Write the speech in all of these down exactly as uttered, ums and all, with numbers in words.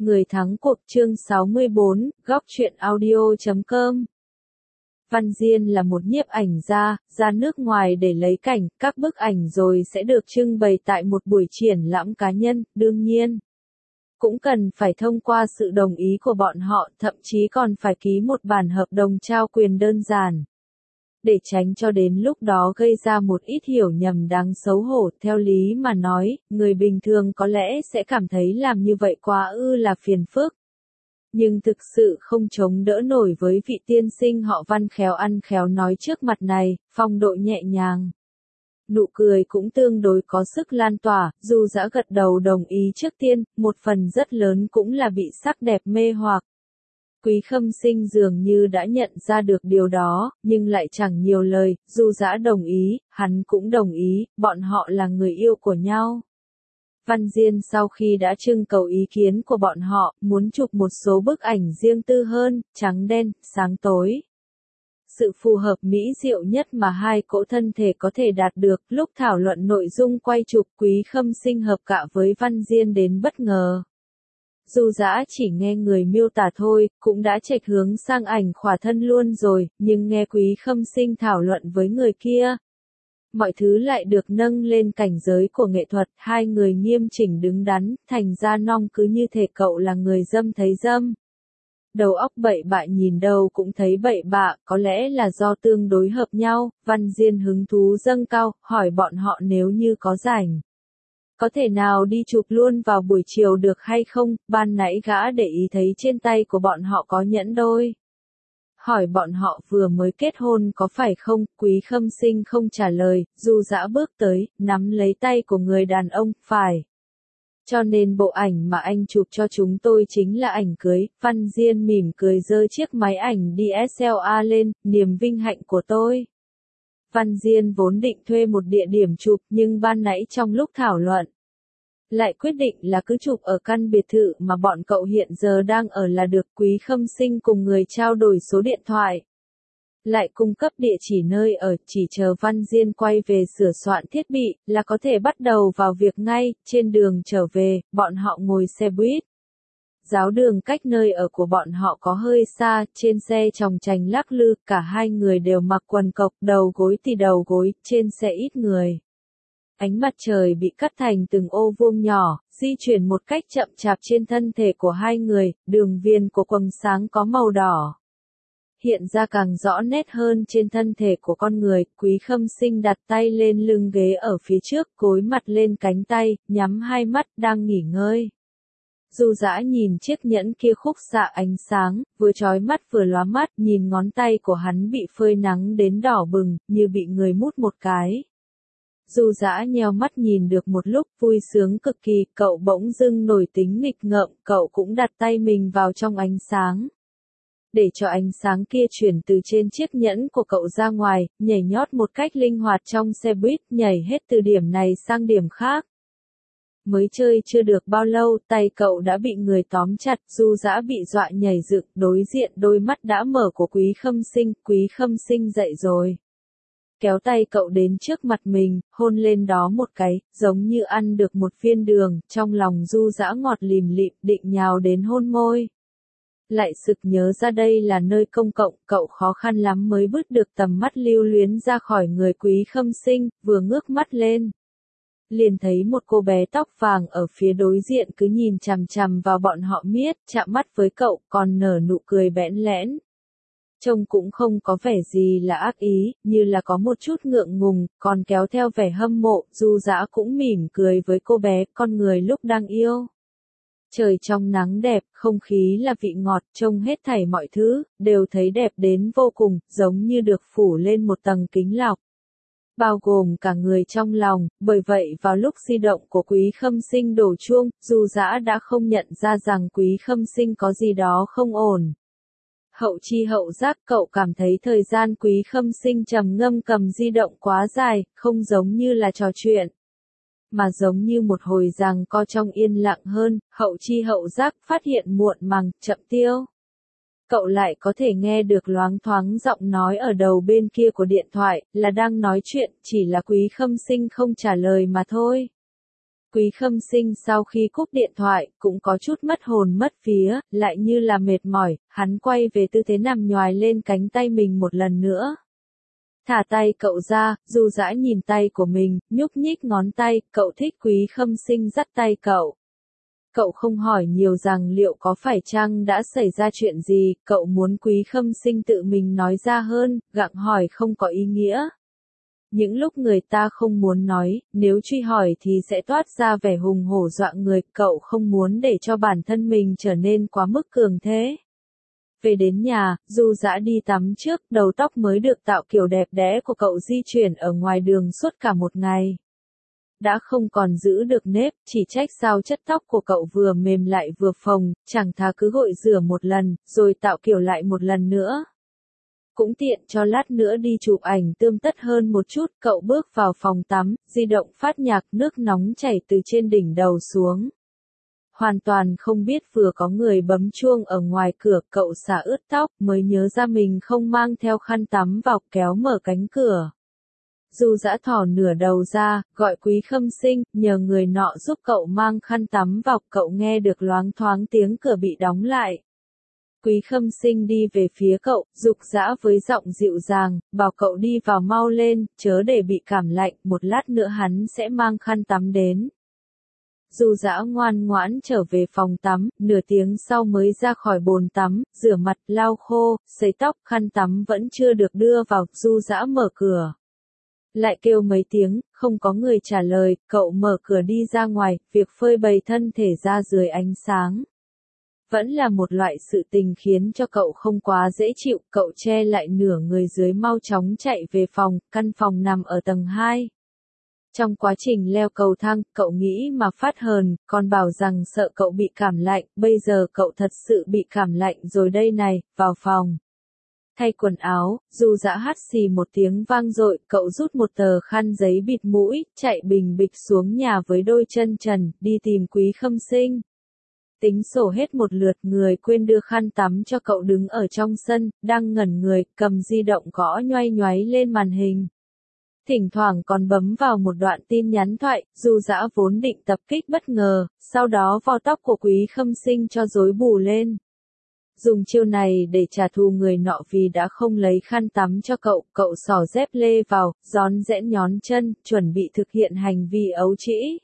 Người thắng cuộc chương sáu mươi bốn, góc truyện audio chấm com. Văn Diên là một nhiếp ảnh gia, ra nước ngoài để lấy cảnh, các bức ảnh rồi sẽ được trưng bày tại một buổi triển lãm cá nhân, đương nhiên. Cũng cần phải thông qua sự đồng ý của bọn họ, thậm chí còn phải ký một bản hợp đồng trao quyền đơn giản. Để tránh cho đến lúc đó gây ra một ít hiểu nhầm đáng xấu hổ, theo lý mà nói, người bình thường có lẽ sẽ cảm thấy làm như vậy quá ư là phiền phức. Nhưng thực sự không chống đỡ nổi với vị tiên sinh họ Văn khéo ăn khéo nói trước mặt này, phong độ nhẹ nhàng. Nụ cười cũng tương đối có sức lan tỏa, dù dã gật đầu đồng ý trước tiên, một phần rất lớn cũng là bị sắc đẹp mê hoặc. Quý Khâm Sinh dường như đã nhận ra được điều đó, nhưng lại chẳng nhiều lời, dù dã đồng ý, hắn cũng đồng ý, bọn họ là người yêu của nhau. Văn Diên sau khi đã trưng cầu ý kiến của bọn họ, muốn chụp một số bức ảnh riêng tư hơn, trắng đen, sáng tối. Sự phù hợp mỹ diệu nhất mà hai cỗ thân thể có thể đạt được, lúc thảo luận nội dung quay chụp, Quý Khâm Sinh hợp cạ với Văn Diên đến bất ngờ. Dù dã chỉ nghe người miêu tả thôi, cũng đã chệch hướng sang ảnh khỏa thân luôn rồi, nhưng nghe Quý Khâm Sinh thảo luận với người kia. Mọi thứ lại được nâng lên cảnh giới của nghệ thuật, hai người nghiêm chỉnh đứng đắn, thành ra nong cứ như thể cậu là người dâm thấy dâm. Đầu óc bậy bạ nhìn đâu cũng thấy bậy bạ, có lẽ là do tương đối hợp nhau, Văn Diên hứng thú dâng cao, hỏi bọn họ nếu như có rảnh. Có thể nào đi chụp luôn vào buổi chiều được hay không, ban nãy gã để ý thấy trên tay của bọn họ có nhẫn đôi. Hỏi bọn họ vừa mới kết hôn có phải không, Quý Khâm Sinh không trả lời, dù dã bước tới, nắm lấy tay của người đàn ông, phải. Cho nên bộ ảnh mà anh chụp cho chúng tôi chính là ảnh cưới, Văn Diên mỉm cười giơ chiếc máy ảnh đê ét lờ rờ lên, niềm vinh hạnh của tôi. Văn Diên vốn định thuê một địa điểm chụp nhưng ban nãy trong lúc thảo luận, lại quyết định là cứ chụp ở căn biệt thự mà bọn cậu hiện giờ đang ở là được. Quý Khâm Sinh cùng người trao đổi số điện thoại. Lại cung cấp địa chỉ nơi ở, chỉ chờ Văn Diên quay về sửa soạn thiết bị, là có thể bắt đầu vào việc ngay. Trên đường trở về, bọn họ ngồi xe buýt. Giáo đường cách nơi ở của bọn họ có hơi xa, trên xe chòng chành lắc lư, cả hai người đều mặc quần cộc, đầu gối thì đầu gối, trên xe ít người. Ánh mặt trời bị cắt thành từng ô vuông nhỏ, di chuyển một cách chậm chạp trên thân thể của hai người, đường viền của quầng sáng có màu đỏ. Hiện ra càng rõ nét hơn trên thân thể của con người, Quý Khâm Sinh đặt tay lên lưng ghế ở phía trước, gối mặt lên cánh tay, nhắm hai mắt, đang nghỉ ngơi. Du dã nhìn chiếc nhẫn kia khúc xạ ánh sáng, vừa chói mắt vừa lóa mắt, nhìn ngón tay của hắn bị phơi nắng đến đỏ bừng, như bị người mút một cái. Du dã nheo mắt nhìn được một lúc, vui sướng cực kỳ, cậu bỗng dưng nổi tính nghịch ngợm, cậu cũng đặt tay mình vào trong ánh sáng. Để cho ánh sáng kia chuyển từ trên chiếc nhẫn của cậu ra ngoài, nhảy nhót một cách linh hoạt trong xe buýt, nhảy hết từ điểm này sang điểm khác. Mới chơi chưa được bao lâu, tay cậu đã bị người tóm chặt, Du dã bị dọa nhảy dựng, đối diện đôi mắt đã mở của Quý Khâm Sinh, Quý Khâm Sinh dậy rồi. Kéo tay cậu đến trước mặt mình, hôn lên đó một cái, giống như ăn được một viên đường, trong lòng Du dã ngọt lìm lịm, định nhào đến hôn môi. Lại sực nhớ ra đây là nơi công cộng, cậu khó khăn lắm mới bứt được tầm mắt lưu luyến ra khỏi người Quý Khâm Sinh, vừa ngước mắt lên. Liền thấy một cô bé tóc vàng ở phía đối diện cứ nhìn chằm chằm vào bọn họ miết, chạm mắt với cậu, còn nở nụ cười bẽn lẽn. Trông cũng không có vẻ gì là ác ý, như là có một chút ngượng ngùng, còn kéo theo vẻ hâm mộ, Du dã cũng mỉm cười với cô bé, con người lúc đang yêu. Trời trong nắng đẹp, không khí là vị ngọt, trông hết thảy mọi thứ, đều thấy đẹp đến vô cùng, giống như được phủ lên một tầng kính lọc. Bao gồm cả người trong lòng, bởi vậy vào lúc di động của Quý Khâm Sinh đổ chuông, Du dã đã không nhận ra rằng Quý Khâm Sinh có gì đó không ổn. Hậu chi hậu giác, cậu cảm thấy thời gian Quý Khâm Sinh trầm ngâm cầm di động quá dài, không giống như là trò chuyện, mà giống như một hồi giằng co trong yên lặng hơn. Hậu chi hậu giác phát hiện muộn màng, chậm tiêu. Cậu lại có thể nghe được loáng thoáng giọng nói ở đầu bên kia của điện thoại, là đang nói chuyện, chỉ là Quý Khâm Sinh không trả lời mà thôi. Quý Khâm Sinh sau khi cúp điện thoại, cũng có chút mất hồn mất vía, lại như là mệt mỏi, hắn quay về tư thế nằm nhoài lên cánh tay mình một lần nữa. Thả tay cậu ra, Du Dã nhìn tay của mình, nhúc nhích ngón tay, cậu thích Quý Khâm Sinh dắt tay cậu. Cậu không hỏi nhiều rằng liệu có phải chăng đã xảy ra chuyện gì, cậu muốn Quý Khâm Sinh tự mình nói ra hơn, gặng hỏi không có ý nghĩa. Những lúc người ta không muốn nói, nếu truy hỏi thì sẽ toát ra vẻ hùng hổ dọa người, cậu không muốn để cho bản thân mình trở nên quá mức cường thế. Về đến nhà, Du Dã đi tắm trước, đầu tóc mới được tạo kiểu đẹp đẽ của cậu di chuyển ở ngoài đường suốt cả một ngày. Đã không còn giữ được nếp, chỉ trách sao chất tóc của cậu vừa mềm lại vừa phồng, chẳng thà cứ gội rửa một lần, rồi tạo kiểu lại một lần nữa. Cũng tiện cho lát nữa đi chụp ảnh tươm tất hơn một chút, cậu bước vào phòng tắm, di động phát nhạc, nước nóng chảy từ trên đỉnh đầu xuống. Hoàn toàn không biết vừa có người bấm chuông ở ngoài cửa, cậu xả ướt tóc, mới nhớ ra mình không mang theo khăn tắm vào, kéo mở cánh cửa. Du Dã thò nửa đầu ra, gọi Quý Khâm Sinh, nhờ người nọ giúp cậu mang khăn tắm vào, cậu nghe được loáng thoáng tiếng cửa bị đóng lại. Quý Khâm Sinh đi về phía cậu, giục giã với giọng dịu dàng, bảo cậu đi vào mau lên, chớ để bị cảm lạnh, một lát nữa hắn sẽ mang khăn tắm đến. Du Dã ngoan ngoãn trở về phòng tắm, nửa tiếng sau mới ra khỏi bồn tắm, rửa mặt, lau khô, sấy tóc, khăn tắm vẫn chưa được đưa vào, Du Dã mở cửa. Lại kêu mấy tiếng, không có người trả lời, cậu mở cửa đi ra ngoài, việc phơi bày thân thể ra dưới ánh sáng. Vẫn là một loại sự tình khiến cho cậu không quá dễ chịu, cậu che lại nửa người dưới mau chóng chạy về phòng, căn phòng nằm ở tầng hai. Trong quá trình leo cầu thang, cậu nghĩ mà phát hờn, còn bảo rằng sợ cậu bị cảm lạnh, bây giờ cậu thật sự bị cảm lạnh rồi đây này, vào phòng. Thay quần áo, Du Dã hắt xì một tiếng vang dội, cậu rút một tờ khăn giấy bịt mũi, chạy bình bịch xuống nhà với đôi chân trần, đi tìm Quý Khâm Sinh. Tính sổ hết một lượt, người quên đưa khăn tắm cho cậu đứng ở trong sân, đang ngẩn người, cầm di động gõ nhoay nhoáy lên màn hình. Thỉnh thoảng còn bấm vào một đoạn tin nhắn thoại, Du Dã vốn định tập kích bất ngờ, sau đó vò tóc của Quý Khâm Sinh cho rối bù lên. Dùng chiêu này để trả thù người nọ vì đã không lấy khăn tắm cho cậu, cậu xỏ dép lê vào, rón rẽn nhón chân, chuẩn bị thực hiện hành vi ấu trĩ.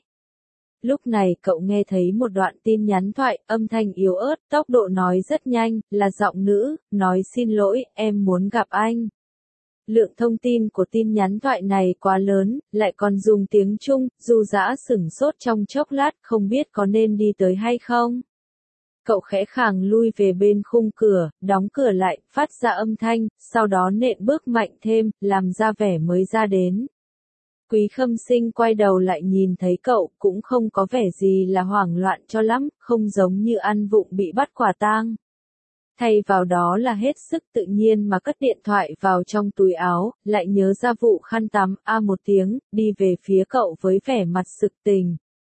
Lúc này cậu nghe thấy một đoạn tin nhắn thoại, âm thanh yếu ớt, tốc độ nói rất nhanh, là giọng nữ, nói xin lỗi, em muốn gặp anh. Lượng thông tin của tin nhắn thoại này quá lớn, lại còn dùng tiếng Trung, Du Dã sửng sốt trong chốc lát, không biết có nên đi tới hay không. Cậu khẽ khàng lui về bên khung cửa, đóng cửa lại, phát ra âm thanh, sau đó nện bước mạnh thêm, làm ra vẻ mới ra đến. Quý Khâm Sinh quay đầu lại nhìn thấy cậu, cũng không có vẻ gì là hoảng loạn cho lắm, không giống như ăn vụng bị bắt quả tang. Thay vào đó là hết sức tự nhiên mà cất điện thoại vào trong túi áo, lại nhớ ra vụ khăn tắm, a một tiếng, đi về phía cậu với vẻ mặt sực tình.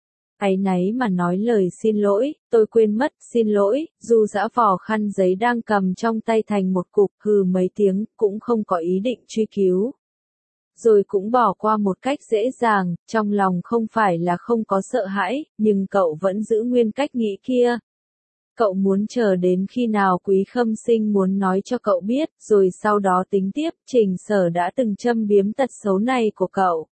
Áy náy mà nói lời xin lỗi, tôi quên mất, xin lỗi, Du Dã vò khăn giấy đang cầm trong tay thành một cục, hừ mấy tiếng, cũng không có ý định truy cứu. Rồi cũng bỏ qua một cách dễ dàng, trong lòng không phải là không có sợ hãi, nhưng cậu vẫn giữ nguyên cách nghĩ kia. Cậu muốn chờ đến khi nào Quý Khâm Sinh muốn nói cho cậu biết, rồi sau đó tính tiếp, Trình Sở đã từng châm biếm tật xấu này của cậu.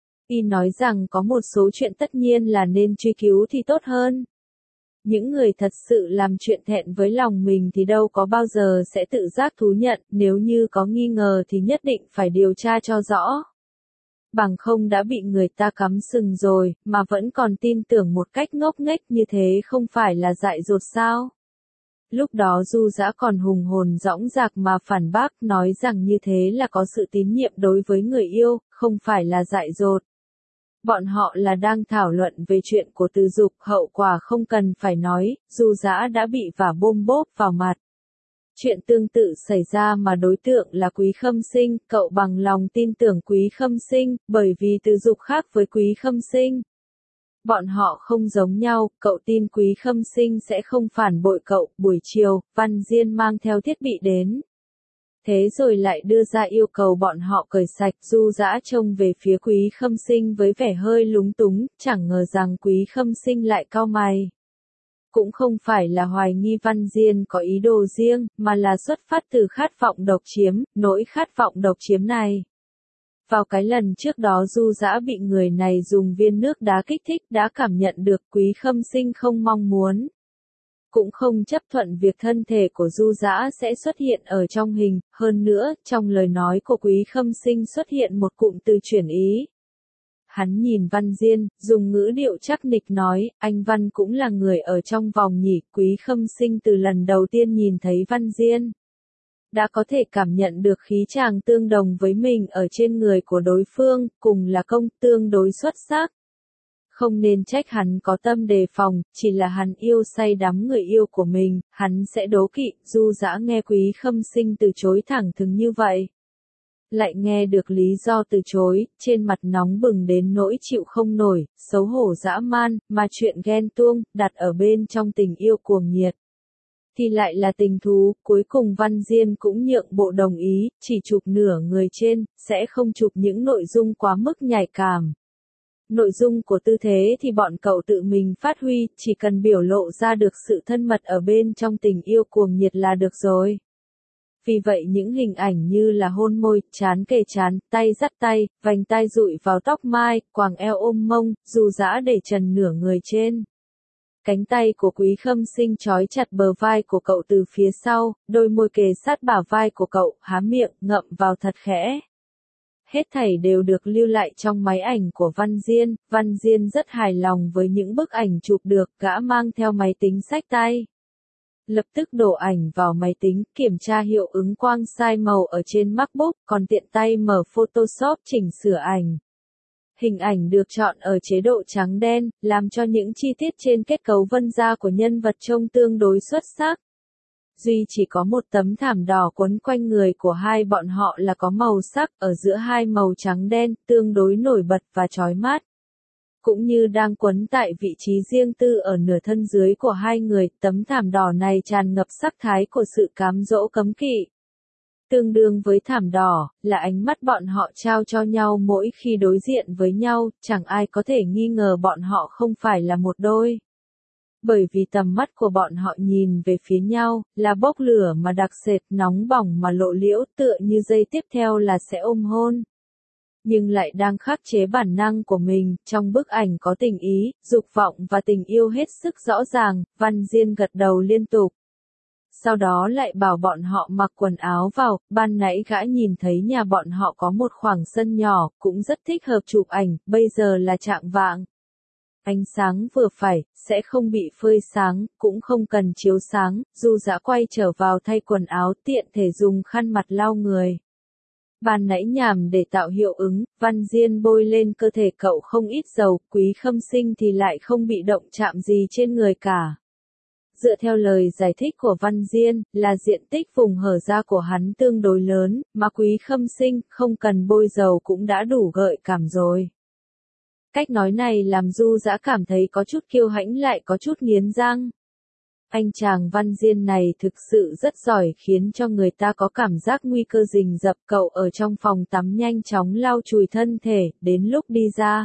Y nói rằng có một số chuyện tất nhiên là nên truy cứu thì tốt hơn. Những người thật sự làm chuyện thẹn với lòng mình thì đâu có bao giờ sẽ tự giác thú nhận, nếu như có nghi ngờ thì nhất định phải điều tra cho rõ. Bằng không đã bị người ta cắm sừng rồi, mà vẫn còn tin tưởng một cách ngốc nghếch như thế không phải là dại dột sao? Lúc đó Du Dã còn hùng hồn dõng dạc mà phản bác, nói rằng như thế là có sự tín nhiệm đối với người yêu, không phải là dại dột. Bọn họ là đang thảo luận về chuyện của Từ Dục, hậu quả không cần phải nói, Du Dã đã bị vả bôm bốp vào mặt. Chuyện tương tự xảy ra mà đối tượng là Quý Khâm Sinh, cậu bằng lòng tin tưởng Quý Khâm Sinh, bởi vì Từ Dục khác với Quý Khâm Sinh. Bọn họ không giống nhau, cậu tin Quý Khâm Sinh sẽ không phản bội cậu. Buổi chiều, Văn Diên mang theo thiết bị đến. Thế rồi lại đưa ra yêu cầu bọn họ cởi sạch. Du Dã trông về phía Quý Khâm Sinh với vẻ hơi lúng túng, chẳng ngờ rằng Quý Khâm Sinh lại cau mày. Cũng không phải là hoài nghi Văn Diên có ý đồ riêng, mà là xuất phát từ khát vọng độc chiếm, nỗi khát vọng độc chiếm này. Vào cái lần trước đó Du Dã bị người này dùng viên nước đá kích thích đã cảm nhận được Quý Khâm Sinh không mong muốn. Cũng không chấp thuận việc thân thể của Du Dã sẽ xuất hiện ở trong hình, hơn nữa, trong lời nói của Quý Khâm Sinh xuất hiện một cụm từ chuyển ý. Hắn nhìn Văn Diên, dùng ngữ điệu chắc nịch nói, anh Văn cũng là người ở trong vòng nhỉ. Quý Khâm Sinh từ lần đầu tiên nhìn thấy Văn Diên đã có thể cảm nhận được khí chàng tương đồng với mình ở trên người của đối phương, cùng là công tương đối xuất sắc. Không nên trách hắn có tâm đề phòng, chỉ là hắn yêu say đắm người yêu của mình, hắn sẽ đố kỵ. Du Dã nghe Quý Khâm Sinh từ chối thẳng thừng như vậy, lại nghe được lý do từ chối, trên mặt nóng bừng đến nỗi chịu không nổi, xấu hổ dã man, mà chuyện ghen tuông, đặt ở bên trong tình yêu cuồng nhiệt, thì lại là tình thú. Cuối cùng Văn Diên cũng nhượng bộ đồng ý, chỉ chụp nửa người trên, sẽ không chụp những nội dung quá mức nhạy cảm. Nội dung của tư thế thì bọn cậu tự mình phát huy, chỉ cần biểu lộ ra được sự thân mật ở bên trong tình yêu cuồng nhiệt là được rồi. Vì vậy những hình ảnh như là hôn môi, trán kề trán, tay dắt tay, vành tai dụi vào tóc mai, quàng eo ôm mông, Du Dã để trần nửa người trên. Cánh tay của Quý Khâm Sinh trói chặt bờ vai của cậu từ phía sau, đôi môi kề sát bả vai của cậu, há miệng, ngậm vào thật khẽ. Hết thảy đều được lưu lại trong máy ảnh của Văn Diên. Văn Diên rất hài lòng với những bức ảnh chụp được, gã mang theo máy tính xách tay. Lập tức đổ ảnh vào máy tính, kiểm tra hiệu ứng quang sai màu ở trên MacBook, còn tiện tay mở Photoshop chỉnh sửa ảnh. Hình ảnh được chọn ở chế độ trắng đen, làm cho những chi tiết trên kết cấu vân da của nhân vật trông tương đối xuất sắc. Duy chỉ có một tấm thảm đỏ quấn quanh người của hai bọn họ là có màu sắc, ở giữa hai màu trắng đen, tương đối nổi bật và chói mắt. Cũng như đang quấn tại vị trí riêng tư ở nửa thân dưới của hai người, tấm thảm đỏ này tràn ngập sắc thái của sự cám dỗ cấm kỵ. Tương đương với thảm đỏ, là ánh mắt bọn họ trao cho nhau mỗi khi đối diện với nhau, chẳng ai có thể nghi ngờ bọn họ không phải là một đôi. Bởi vì tầm mắt của bọn họ nhìn về phía nhau, là bốc lửa mà đặc sệt, nóng bỏng mà lộ liễu, tựa như giây tiếp theo là sẽ ôm hôn. Nhưng lại đang khắc chế bản năng của mình, trong bức ảnh có tình ý, dục vọng và tình yêu hết sức rõ ràng. Văn Diên gật đầu liên tục. Sau đó lại bảo bọn họ mặc quần áo vào. Ban nãy gã nhìn thấy nhà bọn họ có một khoảng sân nhỏ, cũng rất thích hợp chụp ảnh, bây giờ là chạng vạng. Ánh sáng vừa phải, sẽ không bị phơi sáng, cũng không cần chiếu sáng. Du Dã quay trở vào thay quần áo, tiện thể dùng khăn mặt lau người. Ban nãy nhằm để tạo hiệu ứng, Văn Diên bôi lên cơ thể cậu không ít dầu, Quý Khâm Sinh thì lại không bị động chạm gì trên người cả. Dựa theo lời giải thích của Văn Diên, là diện tích vùng hở ra của hắn tương đối lớn, mà Quý Khâm Sinh không cần bôi dầu cũng đã đủ gợi cảm rồi. Cách nói này làm Du Dã cảm thấy có chút kiêu hãnh lại có chút nghiến răng. Anh chàng Văn Diên này thực sự rất giỏi, khiến cho người ta có cảm giác nguy cơ rình rập. Cậu ở trong phòng tắm nhanh chóng lau chùi thân thể, đến lúc đi ra.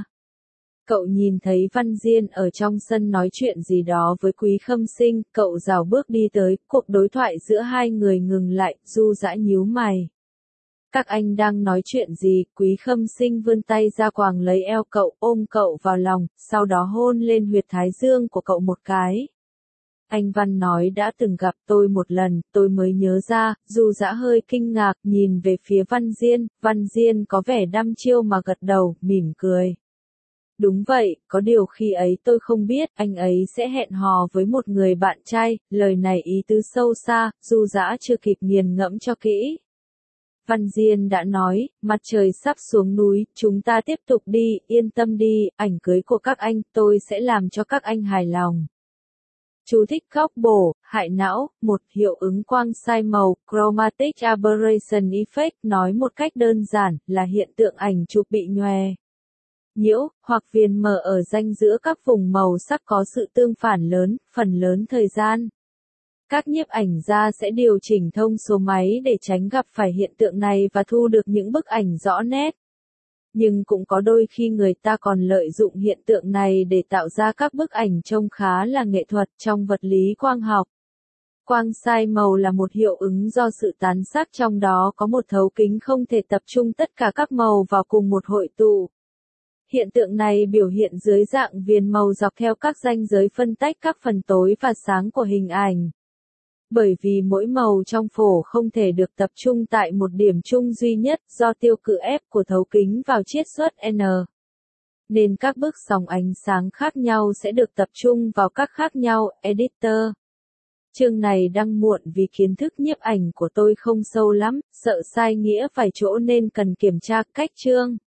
Cậu nhìn thấy Văn Diên ở trong sân nói chuyện gì đó với Quý Khâm Sinh, cậu rảo bước đi tới, cuộc đối thoại giữa hai người ngừng lại. Du Dã nhíu mày. Các anh đang nói chuyện gì? Quý Khâm Sinh vươn tay ra quàng lấy eo cậu, ôm cậu vào lòng, sau đó hôn lên huyệt thái dương của cậu một cái. Anh Văn nói đã từng gặp tôi một lần, tôi mới nhớ ra. Du Dã hơi kinh ngạc, nhìn về phía Văn Diên. Văn Diên có vẻ đăm chiêu mà gật đầu, mỉm cười. Đúng vậy, có điều khi ấy tôi không biết, anh ấy sẽ hẹn hò với một người bạn trai. Lời này ý tứ sâu xa, Du Dã chưa kịp nghiền ngẫm cho kỹ. Văn Diên đã nói, mặt trời sắp xuống núi, chúng ta tiếp tục đi, yên tâm đi, ảnh cưới của các anh, tôi sẽ làm cho các anh hài lòng. Chú thích góc bổ, hại não, một hiệu ứng quang sai màu, chromatic aberration effect, nói một cách đơn giản, là hiện tượng ảnh chụp bị nhòe, nhiễu, hoặc viền mờ ở ranh giữa các vùng màu sắc có sự tương phản lớn, phần lớn thời gian. Các nhiếp ảnh gia sẽ điều chỉnh thông số máy để tránh gặp phải hiện tượng này và thu được những bức ảnh rõ nét. Nhưng cũng có đôi khi người ta còn lợi dụng hiện tượng này để tạo ra các bức ảnh trông khá là nghệ thuật trong vật lý quang học. Quang sai màu là một hiệu ứng do sự tán sắc trong đó có một thấu kính không thể tập trung tất cả các màu vào cùng một hội tụ. Hiện tượng này biểu hiện dưới dạng viền màu dọc theo các ranh giới phân tách các phần tối và sáng của hình ảnh. Bởi vì mỗi màu trong phổ không thể được tập trung tại một điểm chung duy nhất do tiêu cự ép của thấu kính vào chiết xuất N. Nên các bức sóng ánh sáng khác nhau sẽ được tập trung vào các khác nhau, editor. Chương này đăng muộn vì kiến thức nhiếp ảnh của tôi không sâu lắm, sợ sai nghĩa vài chỗ nên cần kiểm tra cách chương.